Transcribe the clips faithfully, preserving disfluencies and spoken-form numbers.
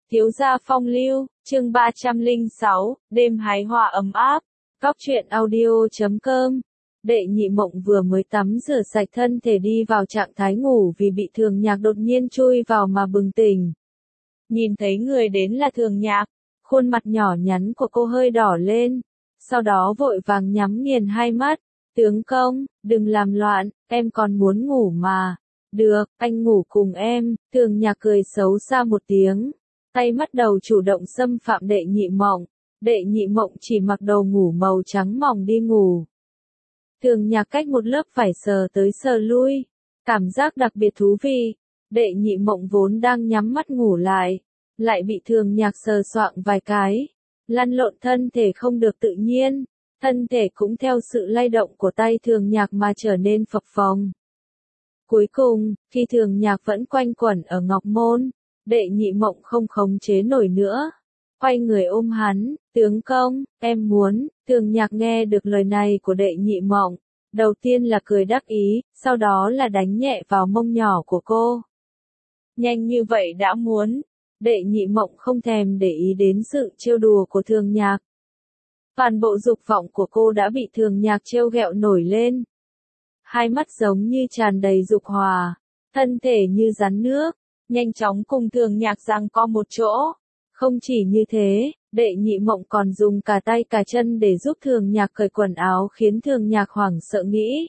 Thiếu gia phong lưu, chương ba trăm lẻ sáu, đêm hái hoa ấm áp. Góc truyện audio chấm com. Đệ Nhị Mộng vừa mới tắm rửa sạch thân thể đi vào trạng thái ngủ vì bị Thường Nhạc đột nhiên chui vào mà bừng tỉnh. Nhìn thấy người đến là Thường Nhạc, khuôn mặt nhỏ nhắn của cô hơi đỏ lên, sau đó vội vàng nhắm nghiền hai mắt. Tướng công, đừng làm loạn, em còn muốn ngủ mà. Được, anh ngủ cùng em. Thường Nhạc cười xấu xa một tiếng, tay bắt đầu chủ động xâm phạm Đệ Nhị Mộng. Đệ Nhị Mộng chỉ mặc đồ ngủ màu trắng mỏng đi ngủ. Thường Nhạc cách một lớp vải sờ tới sờ lui, cảm giác đặc biệt thú vị. Đệ Nhị Mộng vốn đang nhắm mắt ngủ lại, lại bị Thường Nhạc sờ soạng vài cái, lăn lộn thân thể không được tự nhiên, thân thể cũng theo sự lay động của tay Thường Nhạc mà trở nên phập phồng. Cuối cùng, khi Thường Nhạc vẫn quanh quẩn ở Ngọc Môn, Đệ Nhị Mộng không khống chế nổi nữa, quay người ôm hắn. Tướng công, em muốn. Thường Nhạc nghe được lời này của Đệ Nhị Mộng, đầu tiên là cười đắc ý, sau đó là đánh nhẹ vào mông nhỏ của cô. Nhanh như vậy đã muốn. Đệ Nhị Mộng không thèm để ý đến sự trêu đùa của Thường Nhạc. Toàn bộ dục vọng của cô đã bị Thường Nhạc trêu ghẹo nổi lên. Hai mắt giống như tràn đầy dục hỏa, thân thể như rắn nước, nhanh chóng cùng Thường Nhạc giằng co một chỗ. Không chỉ như thế, Đệ Nhị Mộng còn dùng cả tay cả chân để giúp Thường Nhạc cởi quần áo khiến Thường Nhạc hoảng sợ nghĩ.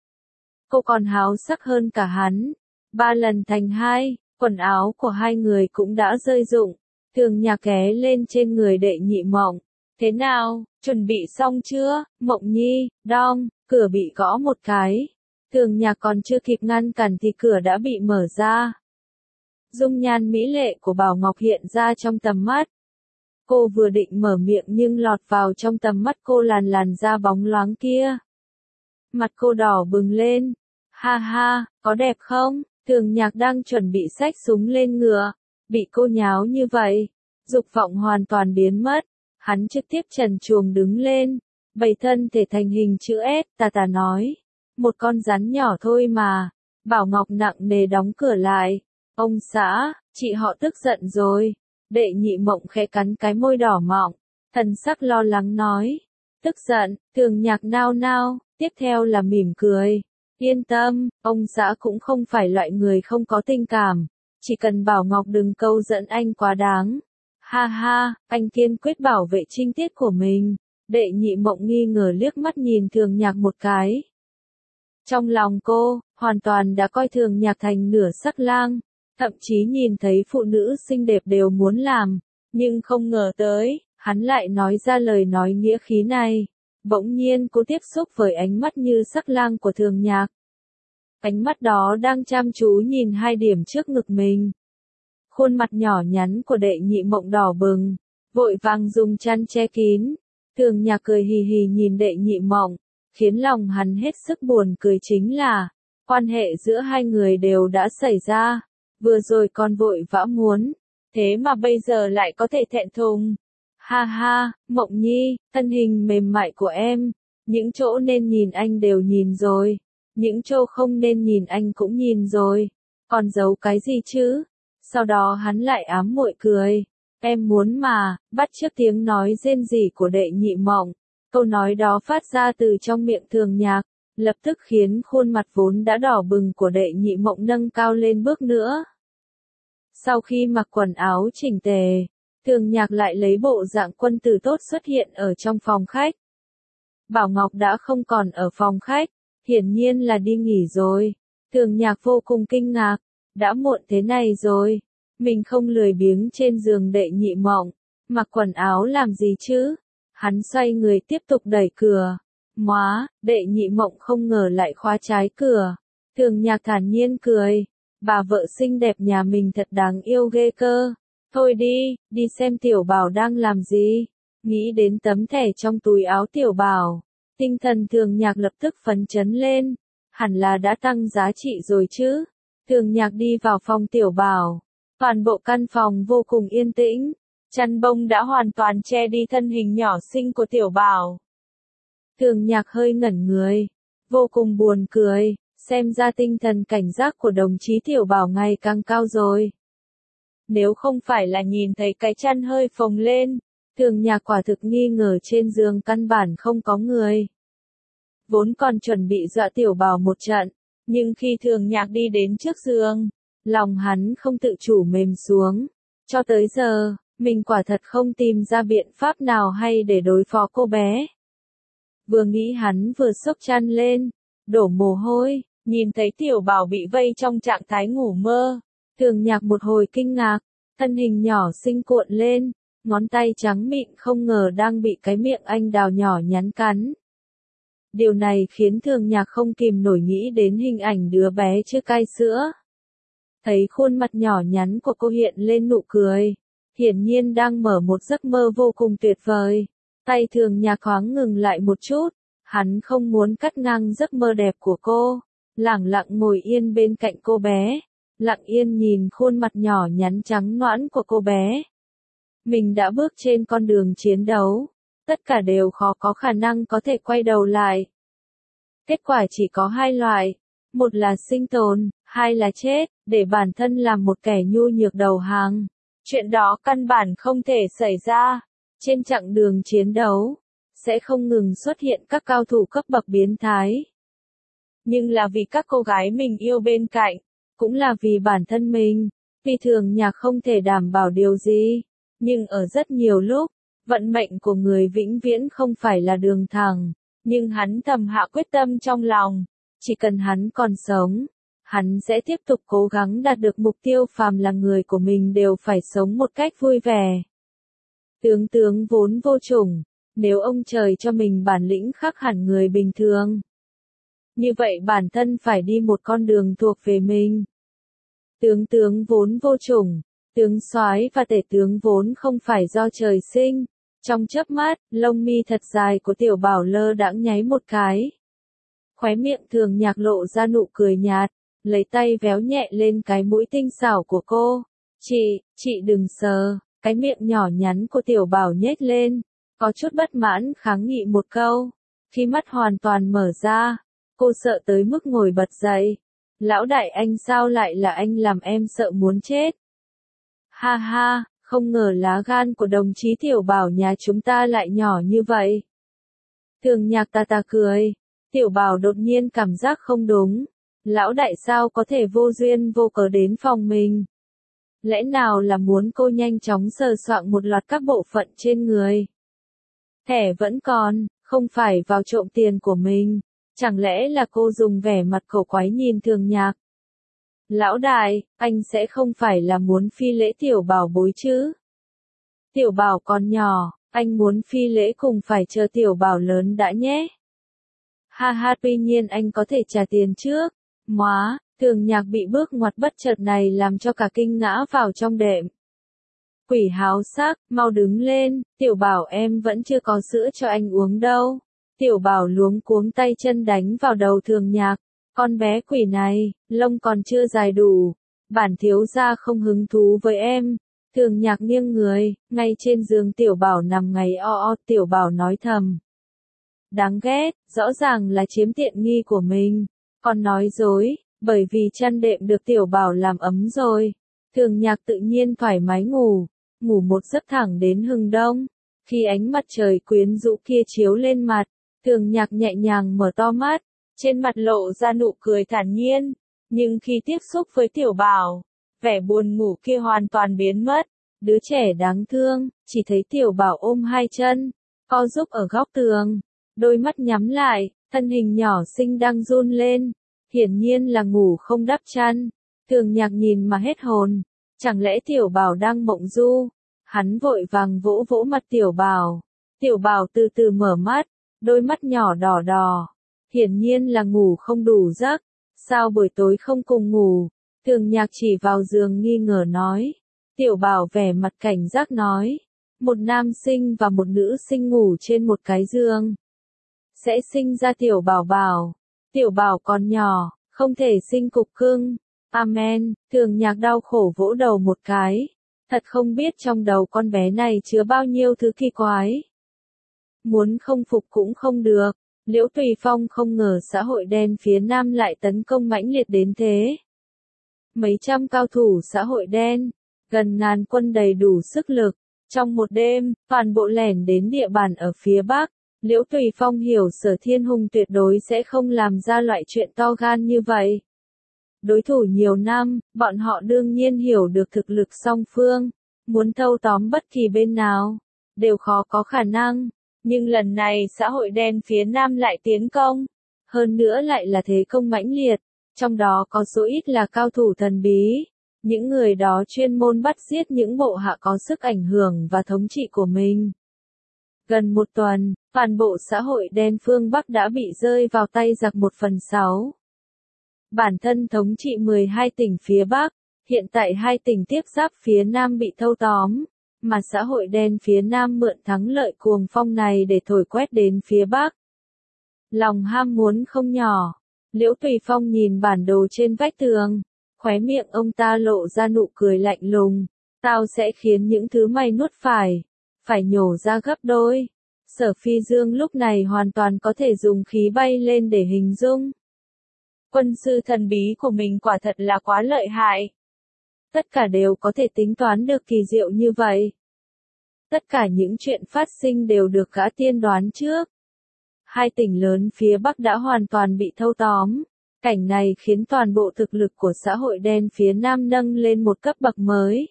Cô còn háo sắc hơn cả hắn. Ba lần thành hai, quần áo của hai người cũng đã rơi rụng. Thường Nhạc ghé lên trên người Đệ Nhị Mộng. Thế nào, chuẩn bị xong chưa, Mộng Nhi? Đong, cửa bị gõ một cái. Thường Nhạc còn chưa kịp ngăn cản thì cửa đã bị mở ra. Dung nhan mỹ lệ của Bảo Ngọc hiện ra trong tầm mắt. Cô vừa định mở miệng nhưng lọt vào trong tầm mắt cô làn làn da bóng loáng kia. Mặt cô đỏ bừng lên. Ha ha, có đẹp không? Thường Nhạc đang chuẩn bị xách súng lên ngựa, bị cô nháo như vậy, dục vọng hoàn toàn biến mất. Hắn trực tiếp trần truồng đứng lên, bày thân thể thành hình chữ S, tà tà nói. Một con rắn nhỏ thôi mà. Bảo Ngọc nặng nề đóng cửa lại. Ông xã, chị họ tức giận rồi. Đệ Nhị Mộng khẽ cắn cái môi đỏ mọng, thần sắc lo lắng nói. Tức giận. Thường Nhạc nao nao, tiếp theo là mỉm cười. Yên tâm, ông xã cũng không phải loại người không có tình cảm, chỉ cần Bảo Ngọc đừng câu dẫn anh quá đáng. Ha ha, anh kiên quyết bảo vệ trinh tiết của mình. Đệ Nhị Mộng nghi ngờ liếc mắt nhìn Thường Nhạc một cái. Trong lòng cô, hoàn toàn đã coi Thường Nhạc thành nửa sắc lang, thậm chí nhìn thấy phụ nữ xinh đẹp đều muốn làm, nhưng không ngờ tới, hắn lại nói ra lời nói nghĩa khí này. Bỗng nhiên cô tiếp xúc với ánh mắt như sắc lang của Thường Nhạc. Ánh mắt đó đang chăm chú nhìn hai điểm trước ngực mình. Khuôn mặt nhỏ nhắn của Đệ Nhị Mộng đỏ bừng, vội vàng dùng chăn che kín. Thường Nhạc cười hì hì nhìn Đệ Nhị Mộng, khiến lòng hắn hết sức buồn cười chính là, quan hệ giữa hai người đều đã xảy ra, vừa rồi còn vội vã muốn, thế mà bây giờ lại có thể thẹn thùng. Ha ha, Mộng Nhi, thân hình mềm mại của em, những chỗ nên nhìn anh đều nhìn rồi, những chỗ không nên nhìn anh cũng nhìn rồi, còn giấu cái gì chứ? Sau đó hắn lại ám muội cười. Em muốn mà. Bắt chước tiếng nói rên rỉ của Đệ Nhị Mộng. Câu nói đó phát ra từ trong miệng Thường Nhạc, lập tức khiến khuôn mặt vốn đã đỏ bừng của Đệ Nhị Mộng nâng cao lên bước nữa. Sau khi mặc quần áo chỉnh tề, Thường Nhạc lại lấy bộ dạng quân tử tốt xuất hiện ở trong phòng khách. Bảo Ngọc đã không còn ở phòng khách, hiển nhiên là đi nghỉ rồi. Thường Nhạc vô cùng kinh ngạc, đã muộn thế này rồi, mình không lười biếng trên giường Đệ Nhị Mộng, mặc quần áo làm gì chứ? Hắn xoay người tiếp tục đẩy cửa. Móa, Đệ Nhị Mộng không ngờ lại khóa trái cửa. Thường Nhạc thản nhiên cười. Bà vợ xinh đẹp nhà mình thật đáng yêu ghê cơ. Thôi đi, đi xem Tiểu Bảo đang làm gì. Nghĩ đến tấm thẻ trong túi áo Tiểu Bảo, tinh thần Thường Nhạc lập tức phấn chấn lên. Hẳn là đã tăng giá trị rồi chứ. Thường Nhạc đi vào phòng Tiểu Bảo. Toàn bộ căn phòng vô cùng yên tĩnh. Chăn bông đã hoàn toàn che đi thân hình nhỏ xinh của Tiểu Bảo. Thường Nhạc hơi ngẩn người, vô cùng buồn cười, xem ra tinh thần cảnh giác của đồng chí Tiểu Bảo ngày càng cao rồi. Nếu không phải là nhìn thấy cái chăn hơi phồng lên, Thường Nhạc quả thực nghi ngờ trên giường căn bản không có người. Vốn còn chuẩn bị dọa Tiểu Bảo một trận, nhưng khi Thường Nhạc đi đến trước giường, lòng hắn không tự chủ mềm xuống. Cho tới giờ, mình quả thật không tìm ra biện pháp nào hay để đối phó cô bé. Vừa nghĩ hắn vừa xốc chăn lên, đổ mồ hôi, nhìn thấy Tiểu Bảo bị vây trong trạng thái ngủ mơ. Thường Nhạc một hồi kinh ngạc, thân hình nhỏ xinh cuộn lên, ngón tay trắng mịn không ngờ đang bị cái miệng anh đào nhỏ nhắn cắn. Điều này khiến Thường Nhạc không kìm nổi nghĩ đến hình ảnh đứa bé chưa cai sữa. Thấy khuôn mặt nhỏ nhắn của cô hiện lên nụ cười, hiển nhiên đang mở một giấc mơ vô cùng tuyệt vời. Tay Thường Nhạc thoáng ngừng lại một chút, hắn không muốn cắt ngang giấc mơ đẹp của cô, lẳng lặng ngồi yên bên cạnh cô bé, lặng yên nhìn khuôn mặt nhỏ nhắn trắng nõn của cô bé. Mình đã bước trên con đường chiến đấu, tất cả đều khó có khả năng có thể quay đầu lại. Kết quả chỉ có hai loại, một là sinh tồn, hai là chết, để bản thân làm một kẻ nhu nhược đầu hàng. Chuyện đó căn bản không thể xảy ra. Trên chặng đường chiến đấu, sẽ không ngừng xuất hiện các cao thủ cấp bậc biến thái. Nhưng là vì các cô gái mình yêu bên cạnh, cũng là vì bản thân mình, vì Thường Nhạc không thể đảm bảo điều gì. Nhưng ở rất nhiều lúc, vận mệnh của người vĩnh viễn không phải là đường thẳng, nhưng hắn thầm hạ quyết tâm trong lòng, chỉ cần hắn còn sống, hắn sẽ tiếp tục cố gắng đạt được mục tiêu phàm là người của mình đều phải sống một cách vui vẻ. Tướng tướng vốn vô chủng, nếu ông trời cho mình bản lĩnh khác hẳn người bình thường, như vậy bản thân phải đi một con đường thuộc về mình. Tướng tướng vốn vô chủng, tướng soái và tể tướng vốn không phải do trời sinh. Trong chớp mắt, lông mi thật dài của Tiểu Bảo lơ đãng nháy một cái. Khóe miệng Thường Nhạc lộ ra nụ cười nhạt, lấy tay véo nhẹ lên cái mũi tinh xảo của cô. Chị, chị đừng sờ, cái miệng nhỏ nhắn của Tiểu Bảo nhếch lên, có chút bất mãn kháng nghị một câu. Khi mắt hoàn toàn mở ra, cô sợ tới mức ngồi bật dậy. Lão đại anh sao lại là anh làm em sợ muốn chết. Ha ha, không ngờ lá gan của đồng chí Tiểu Bảo nhà chúng ta lại nhỏ như vậy. Thường Nhạc tà tà cười, Tiểu Bảo đột nhiên cảm giác không đúng. Lão đại sao có thể vô duyên vô cớ đến phòng mình? Lẽ nào là muốn cô nhanh chóng sờ soạng một loạt các bộ phận trên người? Thẻ vẫn còn, không phải vào trộm tiền của mình. Chẳng lẽ là cô dùng vẻ mặt cổ quái nhìn Thường Nhạc? Lão đại, anh sẽ không phải là muốn phi lễ Tiểu Bảo bối chứ? Tiểu Bảo còn nhỏ, anh muốn phi lễ cùng phải chờ Tiểu Bảo lớn đã nhé. Ha ha, tuy nhiên anh có thể trả tiền trước. Móa, Thường Nhạc bị bước ngoặt bất chợt này làm cho cả kinh ngã vào trong đệm. Quỷ háo sắc, mau đứng lên, Tiểu Bảo em vẫn chưa có sữa cho anh uống đâu. Tiểu Bảo luống cuống tay chân đánh vào đầu Thường Nhạc. Con bé quỷ này, lông còn chưa dài đủ. Bản thiếu gia không hứng thú với em. Thường Nhạc nghiêng người, ngay trên giường Tiểu Bảo nằm ngáy o o. Tiểu Bảo nói thầm. Đáng ghét, rõ ràng là chiếm tiện nghi của mình. Còn nói dối, bởi vì chăn đệm được Tiểu Bảo làm ấm rồi. Thường Nhạc tự nhiên thoải mái ngủ, ngủ một giấc thẳng đến hừng đông. Khi ánh mặt trời quyến rũ kia chiếu lên mặt, Thường Nhạc nhẹ nhàng mở to mắt, trên mặt lộ ra nụ cười thản nhiên. Nhưng khi tiếp xúc với Tiểu Bảo, vẻ buồn ngủ kia hoàn toàn biến mất. Đứa trẻ đáng thương, chỉ thấy Tiểu Bảo ôm hai chân, co giúp ở góc tường, đôi mắt nhắm lại, thân hình nhỏ xinh đang run lên. Hiển nhiên là ngủ không đắp chăn. Thường Nhạc nhìn mà hết hồn. Chẳng lẽ Tiểu Bảo đang mộng du? Hắn vội vàng vỗ vỗ mặt Tiểu Bảo. Tiểu Bảo từ từ mở mắt, đôi mắt nhỏ đỏ đỏ. Hiển nhiên là ngủ không đủ giấc. Sao buổi tối không cùng ngủ? Thường Nhạc chỉ vào giường nghi ngờ nói. Tiểu Bảo vẻ mặt cảnh giác nói. Một nam sinh và một nữ sinh ngủ trên một cái giường, sẽ sinh ra Tiểu Bảo Bảo. Tiểu Bảo còn nhỏ, không thể sinh cục cưng. Amen, Thường Nhạc đau khổ vỗ đầu một cái. Thật không biết trong đầu con bé này chứa bao nhiêu thứ kỳ quái. Muốn không phục cũng không được. Liễu Tùy Phong không ngờ xã hội đen phía Nam lại tấn công mãnh liệt đến thế. Mấy trăm cao thủ xã hội đen, gần ngàn quân đầy đủ sức lực. Trong một đêm, toàn bộ lẻn đến địa bàn ở phía Bắc. Liễu Tùy Phong hiểu Sở Thiên Hùng tuyệt đối sẽ không làm ra loại chuyện to gan như vậy. Đối thủ nhiều năm, bọn họ đương nhiên hiểu được thực lực song phương. Muốn thâu tóm bất kỳ bên nào, đều khó có khả năng. Nhưng lần này xã hội đen phía Nam lại tiến công. Hơn nữa lại là thế công mãnh liệt. Trong đó có số ít là cao thủ thần bí. Những người đó chuyên môn bắt giết những bộ hạ có sức ảnh hưởng và thống trị của mình. Gần một tuần, toàn bộ xã hội đen phương Bắc đã bị rơi vào tay giặc một phần sáu. Bản thân thống trị mười hai tỉnh phía Bắc, hiện tại hai tỉnh tiếp giáp phía Nam bị thâu tóm, mà xã hội đen phía Nam mượn thắng lợi cuồng phong này để thổi quét đến phía Bắc. Lòng ham muốn không nhỏ, Liễu Tùy Phong nhìn bản đồ trên vách tường, khóe miệng ông ta lộ ra nụ cười lạnh lùng, tao sẽ khiến những thứ mày nuốt phải, phải nhổ ra gấp đôi. Sở Phi Dương lúc này hoàn toàn có thể dùng khí bay lên để hình dung. Quân sư thần bí của mình quả thật là quá lợi hại. Tất cả đều có thể tính toán được kỳ diệu như vậy. Tất cả những chuyện phát sinh đều được gã tiên đoán trước. Hai tỉnh lớn phía Bắc đã hoàn toàn bị thâu tóm. Cảnh này khiến toàn bộ thực lực của xã hội đen phía Nam nâng lên một cấp bậc mới.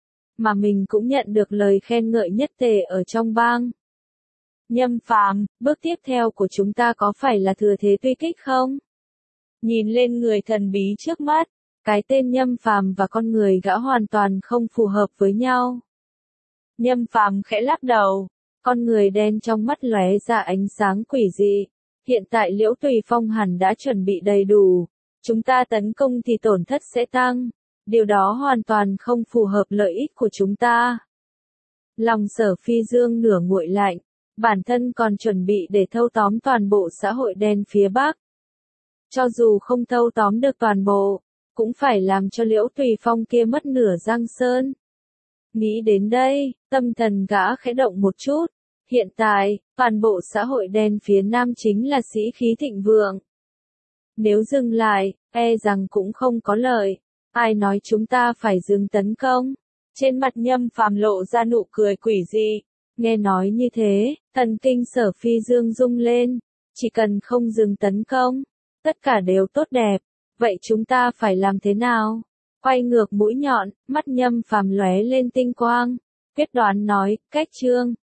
Mà mình cũng nhận được lời khen ngợi nhất tề ở trong bang. Nhâm Phàm, bước tiếp theo của chúng ta có phải là thừa thế tuy kích không? Nhìn lên người thần bí trước mắt, cái tên Nhâm Phàm và con người gã hoàn toàn không phù hợp với nhau. Nhâm Phàm khẽ lắc đầu, con người đen trong mắt lóe ra ánh sáng quỷ dị. Hiện tại Liễu Tùy Phong hẳn đã chuẩn bị đầy đủ, chúng ta tấn công thì tổn thất sẽ tăng, điều đó hoàn toàn không phù hợp lợi ích của chúng ta. Lòng Sở Phi Dương nửa nguội lạnh, bản thân còn chuẩn bị để thâu tóm toàn bộ xã hội đen phía Bắc. Cho dù không thâu tóm được toàn bộ, cũng phải làm cho Liễu Tùy Phong kia mất nửa giang sơn. Nghĩ đến đây, tâm thần gã khẽ động một chút. Hiện tại, toàn bộ xã hội đen phía Nam chính là sĩ khí thịnh vượng. Nếu dừng lại, e rằng cũng không có lợi. Ai nói chúng ta phải dừng tấn công? Trên mặt Nhâm Phàm lộ ra nụ cười quỷ dị. Nghe nói như thế, thần kinh Sở Phi Dương rung lên. Chỉ cần không dừng tấn công, tất cả đều tốt đẹp. Vậy chúng ta phải làm thế nào? Quay ngược mũi nhọn, mắt Nhâm Phàm lóe lên tinh quang. Quyết đoán nói, cách chương.